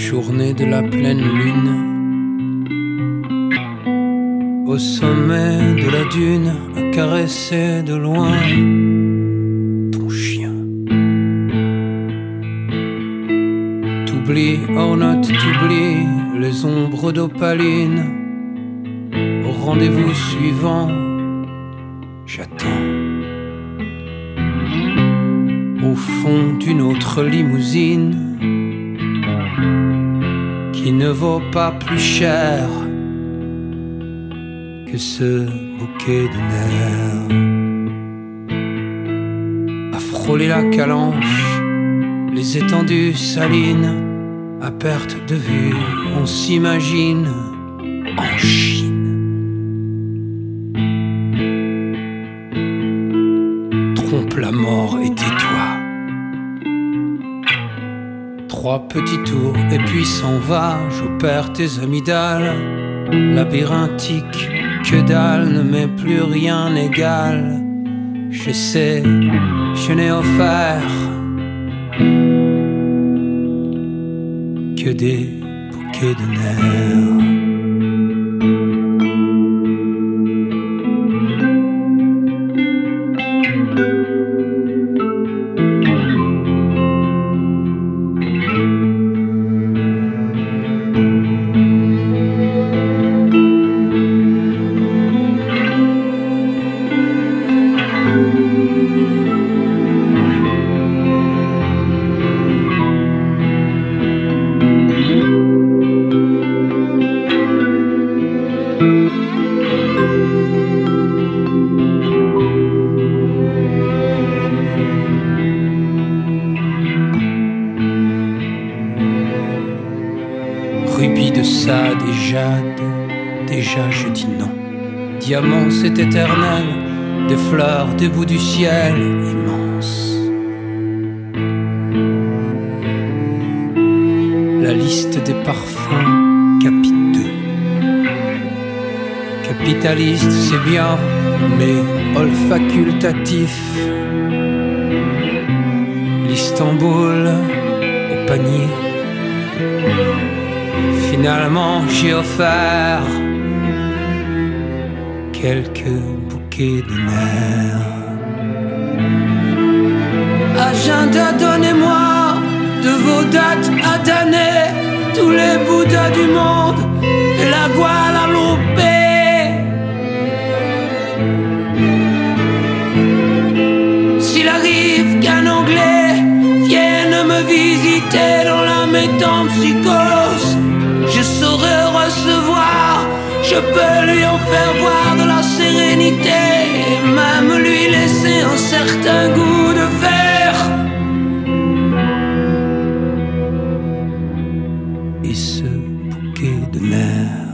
journée de la pleine lune, au sommet de la dune, à caresser de loin ton chien. T'oublies, Ornotte, t'oublies les ombres d'opaline. Au rendez-vous suivant, j'attends. Au fond d'une autre limousine qui ne vaut pas plus cher que ce bouquet de nerfs. À frôler la calanche, les étendues salines, à perte de vue, on s'imagine en Chine. Trompe la mort et tais-toi. 3 petits tours et puis s'en va, j'opère tes amygdales. Labyrinthique, que dalle, ne m'est plus rien égal. Je sais, je n'ai offert que des bouquets de nerfs. Rubis de sade et jade, déjà je dis non. Diamant c'est éternel, des fleurs, des bouts du ciel immense. La liste des parfums, capite 2. Capitaliste c'est bien, mais olfacultatif. L'Istanbul au panier. Finalement j'ai offert quelques bouquets de nerfs. Agenda, donnez-moi de vos dates à damner tous les bouddhas du monde et la Guadeloupe. S'il arrive qu'un Anglais vienne me visiter dans la métempsychose, je saurais recevoir, je peux lui en faire voir de la sérénité, et même lui laisser un certain goût de fer. Et ce bouquet de nerfs